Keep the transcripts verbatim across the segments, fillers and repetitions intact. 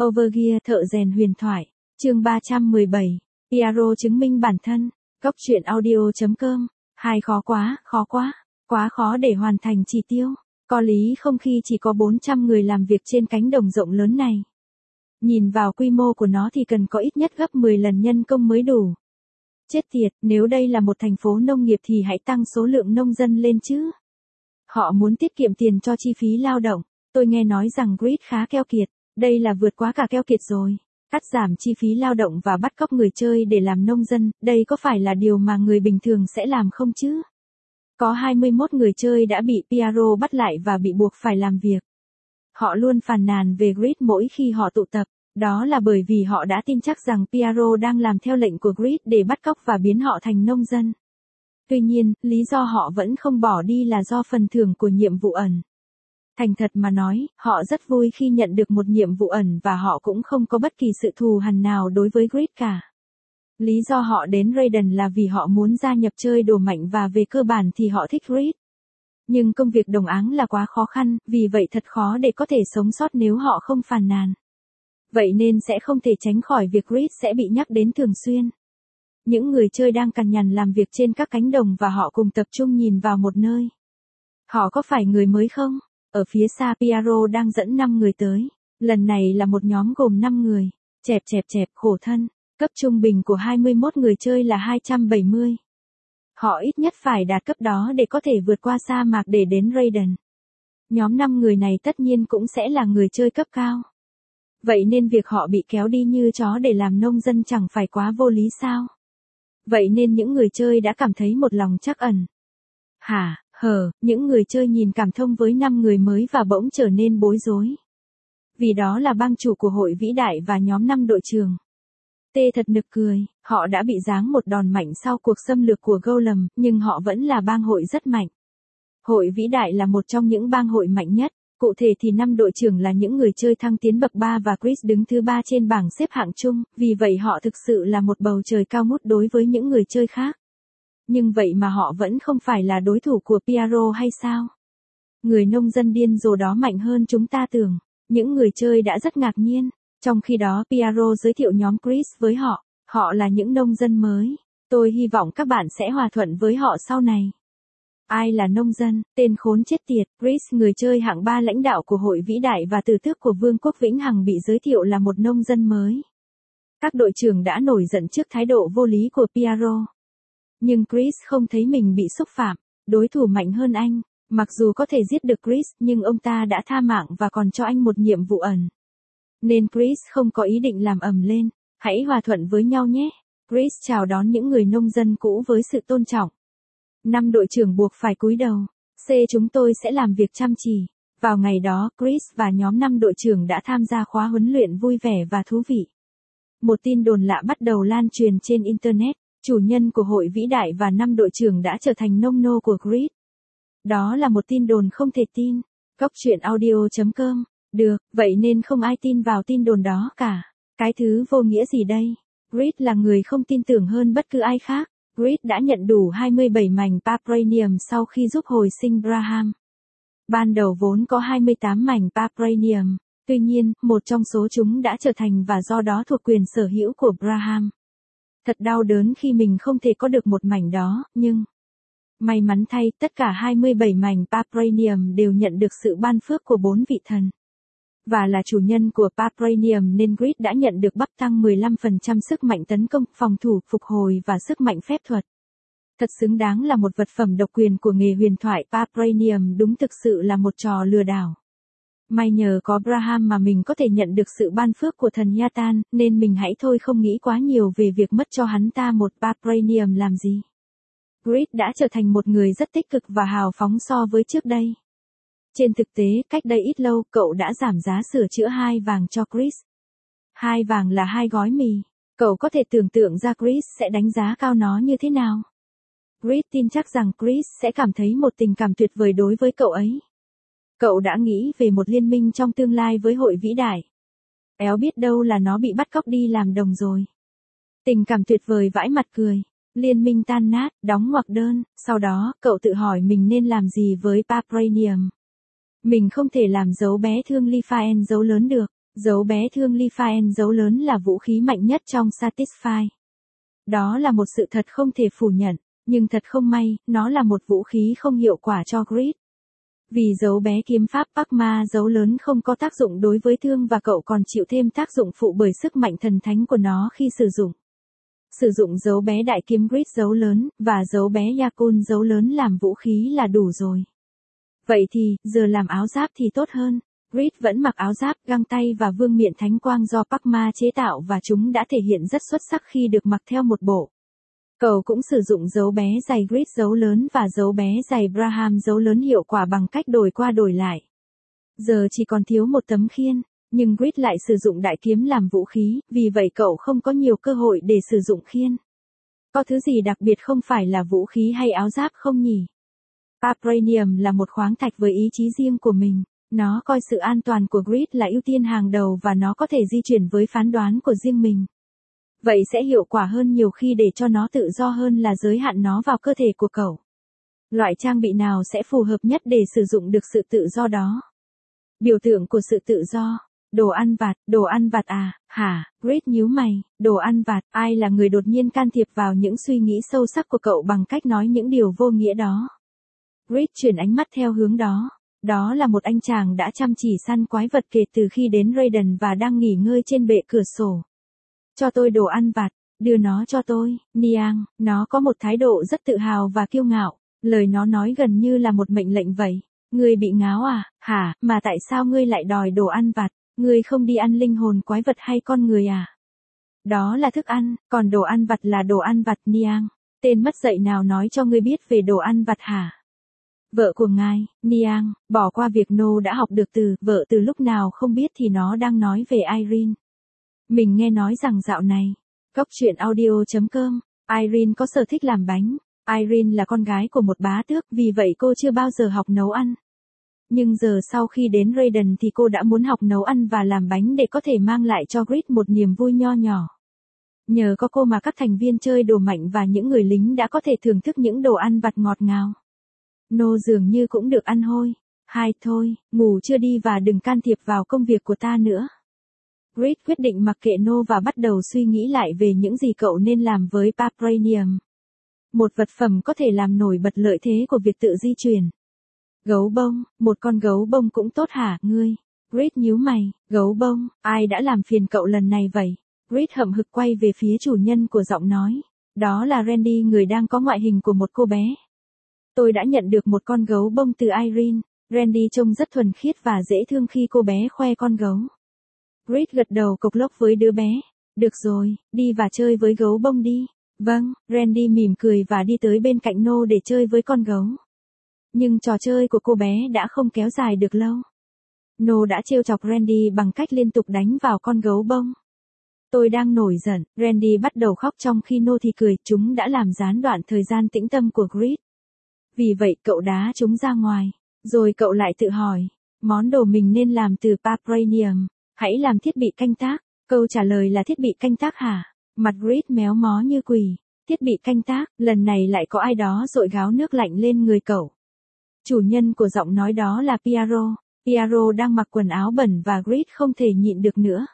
Overgear thợ rèn huyền thoại, chương ba trăm mười bảy, Piaro chứng minh bản thân, Cốc truyện audio chấm com, hai khó quá, khó quá, quá khó để hoàn thành chỉ tiêu, có lý không khi chỉ có bốn trăm người làm việc trên cánh đồng rộng lớn này. Nhìn vào quy mô của nó thì cần có ít nhất gấp mười lần nhân công mới đủ. Chết tiệt, nếu đây là một thành phố nông nghiệp thì hãy tăng số lượng nông dân lên chứ. Họ muốn tiết kiệm tiền cho chi phí lao động, tôi nghe nói rằng Grid khá keo kiệt, đây là vượt quá cả keo kiệt rồi. Cắt giảm chi phí lao động và bắt cóc người chơi để làm nông dân, đây có phải là điều mà người bình thường sẽ làm không chứ? Có hai mươi mốt người chơi đã bị Piaro bắt lại và bị buộc phải làm việc. Họ luôn phàn nàn về Grid mỗi khi họ tụ tập, đó là bởi vì họ đã tin chắc rằng Piaro đang làm theo lệnh của Grid để bắt cóc và biến họ thành nông dân. Tuy nhiên, lý do họ vẫn không bỏ đi là do phần thưởng của nhiệm vụ ẩn. Thành thật mà nói, họ rất vui khi nhận được một nhiệm vụ ẩn và họ cũng không có bất kỳ sự thù hằn nào đối với Grid cả. Lý do họ đến Raiden là vì họ muốn gia nhập chơi đồ mạnh và về cơ bản thì họ thích Grid. Nhưng công việc đồng áng là quá khó khăn, vì vậy thật khó để có thể sống sót nếu họ không phàn nàn. Vậy nên sẽ không thể tránh khỏi việc Grid sẽ bị nhắc đến thường xuyên. Những người chơi đang cằn nhằn làm việc trên các cánh đồng và họ cùng tập trung nhìn vào một nơi. Họ có phải người mới không? Ở phía xa Piaro đang dẫn năm người tới. Lần này là một nhóm gồm năm người. Chẹp chẹp chẹp khổ thân. Cấp trung bình của hai mươi mốt người chơi là hai trăm bảy mươi. Họ ít nhất phải đạt cấp đó để có thể vượt qua sa mạc để đến Raiden. Nhóm năm người này tất nhiên cũng sẽ là người chơi cấp cao. Vậy nên việc họ bị kéo đi như chó để làm nông dân chẳng phải quá vô lý sao? Vậy nên những người chơi đã cảm thấy một lòng trắc ẩn. Hả, hờ, những người chơi nhìn cảm thông với năm người mới và bỗng trở nên bối rối. Vì đó là bang chủ của hội vĩ đại và nhóm năm đội trưởng. Tê thật nực cười, họ đã bị giáng một đòn mạnh sau cuộc xâm lược của Golem, nhưng họ vẫn là bang hội rất mạnh. Hội vĩ đại là một trong những bang hội mạnh nhất, cụ thể thì năm đội trưởng là những người chơi thăng tiến bậc ba và Chris đứng thứ ba trên bảng xếp hạng chung, vì vậy họ thực sự là một bầu trời cao ngút đối với những người chơi khác. Nhưng vậy mà họ vẫn không phải là đối thủ của Piaro hay sao? Người nông dân điên rồ đó mạnh hơn chúng ta tưởng, những người chơi đã rất ngạc nhiên. Trong khi đó Piaro giới thiệu nhóm Chris với họ, họ là những nông dân mới, tôi hy vọng các bạn sẽ hòa thuận với họ sau này. Ai là nông dân, tên khốn chết tiệt, Chris người chơi hạng ba lãnh đạo của hội vĩ đại và tử tước của Vương quốc Vĩnh Hằng bị giới thiệu là một nông dân mới. Các đội trưởng đã nổi giận trước thái độ vô lý của Piaro. Nhưng Chris không thấy mình bị xúc phạm, đối thủ mạnh hơn anh, mặc dù có thể giết được Chris nhưng ông ta đã tha mạng và còn cho anh một nhiệm vụ ẩn. Nên Chris không có ý định làm ầm lên, hãy hòa thuận với nhau nhé. Chris chào đón những người nông dân cũ với sự tôn trọng. Năm đội trưởng buộc phải cúi đầu. C chúng tôi sẽ làm việc chăm chỉ. Vào ngày đó, Chris và nhóm năm đội trưởng đã tham gia khóa huấn luyện vui vẻ và thú vị. Một tin đồn lạ bắt đầu lan truyền trên Internet. Chủ nhân của hội vĩ đại và năm đội trưởng đã trở thành nông nô của Grid. Đó là một tin đồn không thể tin. Cốc truyện audio chấm com. Được, vậy nên không ai tin vào tin đồn đó cả. Cái thứ vô nghĩa gì đây? Grid là người không tin tưởng hơn bất cứ ai khác. Grid đã nhận đủ hai mươi bảy mảnh Papranium sau khi giúp hồi sinh Braham. Ban đầu vốn có hai mươi tám mảnh Papranium, tuy nhiên, một trong số chúng đã trở thành và do đó thuộc quyền sở hữu của Braham. Thật đau đớn khi mình không thể có được một mảnh đó, nhưng... May mắn thay, tất cả hai mươi bảy mảnh Papranium đều nhận được sự ban phước của bốn vị thần. Và là chủ nhân của Papranium nên Grid đã nhận được bắp tăng mười lăm phần trăm sức mạnh tấn công, phòng thủ, phục hồi và sức mạnh phép thuật. Thật xứng đáng là một vật phẩm độc quyền của nghề huyền thoại Papranium, đúng thực sự là một trò lừa đảo. May nhờ có Braham mà mình có thể nhận được sự ban phước của thần Yatan, nên mình hãy thôi không nghĩ quá nhiều về việc mất cho hắn ta một Papranium làm gì. Grid đã trở thành một người rất tích cực và hào phóng so với trước đây. Trên thực tế, cách đây ít lâu, cậu đã giảm giá sửa chữa hai vàng cho Chris. Hai vàng là hai gói mì. Cậu có thể tưởng tượng ra Chris sẽ đánh giá cao nó như thế nào. Grid tin chắc rằng Chris sẽ cảm thấy một tình cảm tuyệt vời đối với cậu ấy. Cậu đã nghĩ về một liên minh trong tương lai với hội vĩ đại. Éo biết đâu là nó bị bắt cóc đi làm đồng rồi. Tình cảm tuyệt vời vãi mặt cười. Liên minh tan nát, đóng ngoặc đơn, sau đó, cậu tự hỏi mình nên làm gì với Papranium. Mình không thể làm dấu bé thương Liphaen dấu lớn được. Dấu bé thương Lifaen dấu lớn là vũ khí mạnh nhất trong Satisfy. Đó là một sự thật không thể phủ nhận, nhưng thật không may, nó là một vũ khí không hiệu quả cho Grid. Vì dấu bé kiếm pháp Parkma dấu lớn không có tác dụng đối với thương và cậu còn chịu thêm tác dụng phụ bởi sức mạnh thần thánh của nó khi sử dụng. Sử dụng dấu bé đại kiếm Grid dấu lớn, và dấu bé Yakun dấu lớn làm vũ khí là đủ rồi. Vậy thì, giờ làm áo giáp thì tốt hơn. Grid vẫn mặc áo giáp, găng tay và vương miện thánh quang do Parkma chế tạo và chúng đã thể hiện rất xuất sắc khi được mặc theo một bộ. Cậu cũng sử dụng dấu bé giày Grid dấu lớn và dấu bé giày Braham dấu lớn hiệu quả bằng cách đổi qua đổi lại. Giờ chỉ còn thiếu một tấm khiên, nhưng Grid lại sử dụng đại kiếm làm vũ khí, vì vậy cậu không có nhiều cơ hội để sử dụng khiên. Có thứ gì đặc biệt không phải là vũ khí hay áo giáp không nhỉ? Vibranium là một khoáng thạch với ý chí riêng của mình. Nó coi sự an toàn của Grid là ưu tiên hàng đầu và nó có thể di chuyển với phán đoán của riêng mình. Vậy sẽ hiệu quả hơn nhiều khi để cho nó tự do hơn là giới hạn nó vào cơ thể của cậu. Loại trang bị nào sẽ phù hợp nhất để sử dụng được sự tự do đó? Biểu tượng của sự tự do. Đồ ăn vặt, đồ ăn vặt à, hả? Grid nhíu mày, đồ ăn vặt, ai là người đột nhiên can thiệp vào những suy nghĩ sâu sắc của cậu bằng cách nói những điều vô nghĩa đó? Grid chuyển ánh mắt theo hướng đó. Đó là một anh chàng đã chăm chỉ săn quái vật kể từ khi đến Raiden và đang nghỉ ngơi trên bệ cửa sổ. Cho tôi đồ ăn vặt, đưa nó cho tôi, Niang, nó có một thái độ rất tự hào và kiêu ngạo, lời nó nói gần như là một mệnh lệnh vậy. Ngươi bị ngáo à, hả, mà tại sao ngươi lại đòi đồ ăn vặt, ngươi không đi ăn linh hồn quái vật hay con người à? Đó là thức ăn, còn đồ ăn vặt là đồ ăn vặt Niang, tên mất dạy nào nói cho ngươi biết về đồ ăn vặt hả? Vợ của ngài, Niang, bỏ qua việc No đã học được từ vợ từ lúc nào không biết thì nó đang nói về Irene. Mình nghe nói rằng dạo này, Cốc truyện audio chấm com, Irene có sở thích làm bánh. Irene là con gái của một bá tước, vì vậy cô chưa bao giờ học nấu ăn. Nhưng giờ sau khi đến Raiden thì cô đã muốn học nấu ăn và làm bánh để có thể mang lại cho Grid một niềm vui nho nhỏ. Nhờ có cô mà các thành viên chơi đồ mạnh và những người lính đã có thể thưởng thức những đồ ăn vặt ngọt ngào. No dường như cũng được ăn hôi. Hai thôi, ngủ chưa đi và đừng can thiệp vào công việc của ta nữa. Grid quyết định mặc kệ No và bắt đầu suy nghĩ lại về những gì cậu nên làm với Vibranium. Một vật phẩm có thể làm nổi bật lợi thế của việc tự di chuyển. Gấu bông, một con gấu bông cũng tốt hả, ngươi? Grid nhíu mày, gấu bông, ai đã làm phiền cậu lần này vậy? Grid hậm hực quay về phía chủ nhân của giọng nói. Đó là Randy, người đang có ngoại hình của một cô bé. Tôi đã nhận được một con gấu bông từ Irene. Randy trông rất thuần khiết và dễ thương khi cô bé khoe con gấu. Grid gật đầu cộc lốc với đứa bé. Được rồi, đi và chơi với gấu bông đi. Vâng, Randy mỉm cười và đi tới bên cạnh No để chơi với con gấu. Nhưng trò chơi của cô bé đã không kéo dài được lâu. No đã trêu chọc Randy bằng cách liên tục đánh vào con gấu bông. Tôi đang nổi giận, Randy bắt đầu khóc trong khi No thì cười, chúng đã làm gián đoạn thời gian tĩnh tâm của Grid. Vì vậy cậu đá chúng ra ngoài. Rồi cậu lại tự hỏi, món đồ mình nên làm từ Vibranium, hãy làm thiết bị canh tác. Câu trả lời là thiết bị canh tác hả? Mặt Grid méo mó như quỷ. Thiết bị canh tác, lần này lại có ai đó dội gáo nước lạnh lên người cậu. Chủ nhân của giọng nói đó là Piero. Piero đang mặc quần áo bẩn và Grid không thể nhịn được nữa.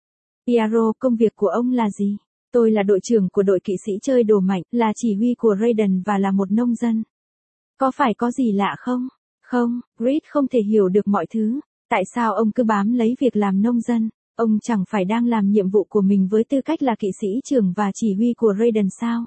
Piero, công việc của ông là gì? Tôi là đội trưởng của đội kỵ sĩ chơi đồ mạnh, là chỉ huy của Raiden và là một nông dân. Có phải có gì lạ không? Không, Grid không thể hiểu được mọi thứ. Tại sao ông cứ bám lấy việc làm nông dân? Ông chẳng phải đang làm nhiệm vụ của mình với tư cách là kỵ sĩ trưởng và chỉ huy của Raiden sao?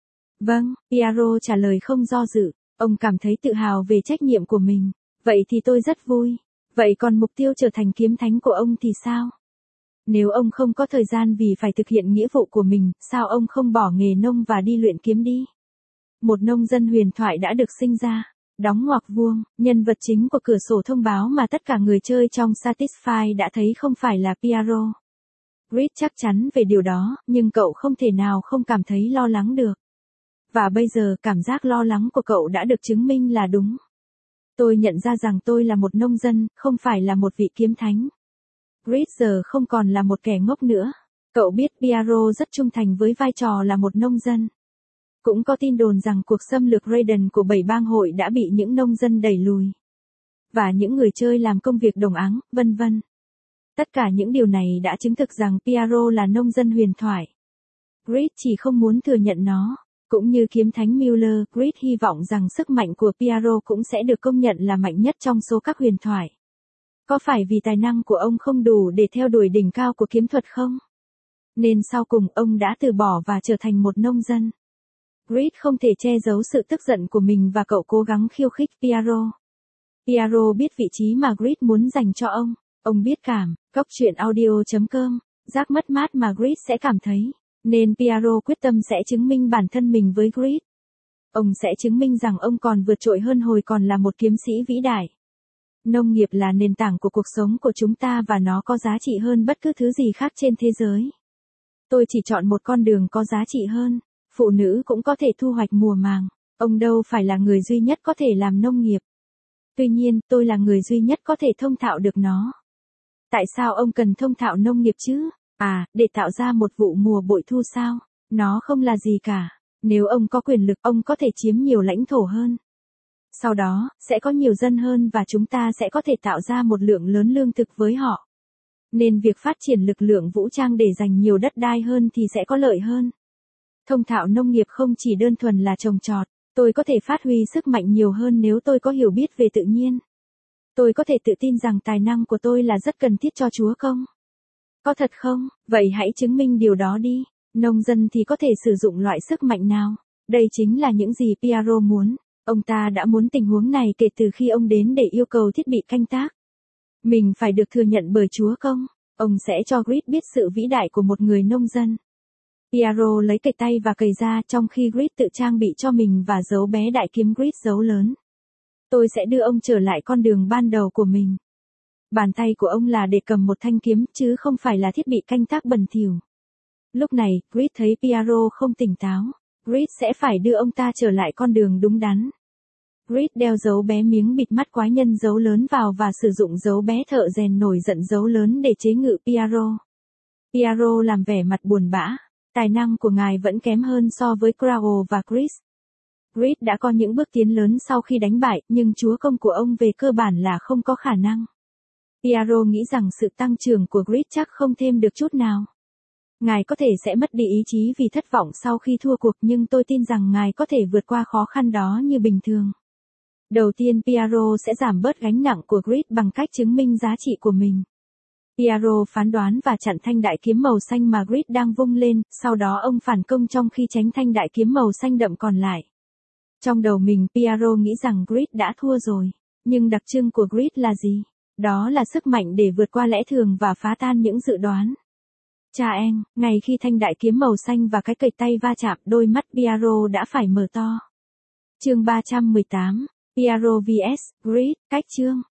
Vâng, Piero trả lời không do dự. Ông cảm thấy tự hào về trách nhiệm của mình. Vậy thì tôi rất vui. Vậy còn mục tiêu trở thành kiếm thánh của ông thì sao? Nếu ông không có thời gian vì phải thực hiện nghĩa vụ của mình, sao ông không bỏ nghề nông và đi luyện kiếm đi? Một nông dân huyền thoại đã được sinh ra. Đóng ngoặc vuông, nhân vật chính của cửa sổ thông báo mà tất cả người chơi trong Satisfy đã thấy không phải là Piero. Grid chắc chắn về điều đó, nhưng cậu không thể nào không cảm thấy lo lắng được. Và bây giờ cảm giác lo lắng của cậu đã được chứng minh là đúng. Tôi nhận ra rằng tôi là một nông dân, không phải là một vị kiếm thánh. Grid giờ không còn là một kẻ ngốc nữa. Cậu biết Piero rất trung thành với vai trò là một nông dân. Cũng có tin đồn rằng cuộc xâm lược Raiden của bảy bang hội đã bị những nông dân đẩy lùi. Và những người chơi làm công việc đồng áng, vân vân. Tất cả những điều này đã chứng thực rằng Piero là nông dân huyền thoại. Grid chỉ không muốn thừa nhận nó. Cũng như kiếm thánh Miller, Grid hy vọng rằng sức mạnh của Piero cũng sẽ được công nhận là mạnh nhất trong số các huyền thoại. Có phải vì tài năng của ông không đủ để theo đuổi đỉnh cao của kiếm thuật không? Nên sau cùng ông đã từ bỏ và trở thành một nông dân. Grid không thể che giấu sự tức giận của mình và cậu cố gắng khiêu khích Piero. Piero biết vị trí mà Grid muốn dành cho ông. Ông biết cảm, góc chuyện audio chấm com, giác mất mát mà Grid sẽ cảm thấy. Nên Piero quyết tâm sẽ chứng minh bản thân mình với Grid. Ông sẽ chứng minh rằng ông còn vượt trội hơn hồi còn là một kiếm sĩ vĩ đại. Nông nghiệp là nền tảng của cuộc sống của chúng ta và nó có giá trị hơn bất cứ thứ gì khác trên thế giới. Tôi chỉ chọn một con đường có giá trị hơn. Phụ nữ cũng có thể thu hoạch mùa màng. Ông đâu phải là người duy nhất có thể làm nông nghiệp. Tuy nhiên, tôi là người duy nhất có thể thông thạo được nó. Tại sao ông cần thông thạo nông nghiệp chứ? À, để tạo ra một vụ mùa bội thu sao? Nó không là gì cả. Nếu ông có quyền lực, ông có thể chiếm nhiều lãnh thổ hơn. Sau đó, sẽ có nhiều dân hơn và chúng ta sẽ có thể tạo ra một lượng lớn lương thực với họ. Nên việc phát triển lực lượng vũ trang để giành nhiều đất đai hơn thì sẽ có lợi hơn. Thông thạo nông nghiệp không chỉ đơn thuần là trồng trọt. Tôi có thể phát huy sức mạnh nhiều hơn nếu tôi có hiểu biết về tự nhiên. Tôi có thể tự tin rằng tài năng của tôi là rất cần thiết cho Chúa Công. Có thật không? Vậy hãy chứng minh điều đó đi. Nông dân thì có thể sử dụng loại sức mạnh nào? Đây chính là những gì Piero muốn. Ông ta đã muốn tình huống này kể từ khi ông đến để yêu cầu thiết bị canh tác. Mình phải được thừa nhận bởi Chúa Công. Ông sẽ cho Grid biết sự vĩ đại của một người nông dân. Piero lấy cày tay và cày ra trong khi Grid tự trang bị cho mình và giấu bé đại kiếm Grid giấu lớn. Tôi sẽ đưa ông trở lại con đường ban đầu của mình. Bàn tay của ông là để cầm một thanh kiếm chứ không phải là thiết bị canh tác bẩn thỉu. Lúc này, Grid thấy Piero không tỉnh táo. Grid sẽ phải đưa ông ta trở lại con đường đúng đắn. Grid đeo dấu bé miếng bịt mắt quái nhân dấu lớn vào và sử dụng dấu bé thợ rèn nổi giận dấu lớn để chế ngự Piero. Piero làm vẻ mặt buồn bã. Tài năng của ngài vẫn kém hơn so với Crowell và Chris. Grid đã có những bước tiến lớn sau khi đánh bại, nhưng Chúa Công của ông về cơ bản là không có khả năng. Piero nghĩ rằng sự tăng trưởng của Grid chắc không thêm được chút nào. Ngài có thể sẽ mất đi ý chí vì thất vọng sau khi thua cuộc, nhưng tôi tin rằng ngài có thể vượt qua khó khăn đó như bình thường. Đầu tiên Piero sẽ giảm bớt gánh nặng của Grid bằng cách chứng minh giá trị của mình. Piero phán đoán và chặn thanh đại kiếm màu xanh mà Grid đang vung lên, sau đó ông phản công trong khi tránh thanh đại kiếm màu xanh đậm còn lại. Trong đầu mình Piero nghĩ rằng Grid đã thua rồi. Nhưng đặc trưng của Grid là gì? Đó là sức mạnh để vượt qua lẽ thường và phá tan những dự đoán. Cha anh, ngay khi thanh đại kiếm màu xanh và cái cày tay va chạm, đôi mắt Piero đã phải mở to. Chương ba trăm mười tám, Piero vs Grid, cách chương.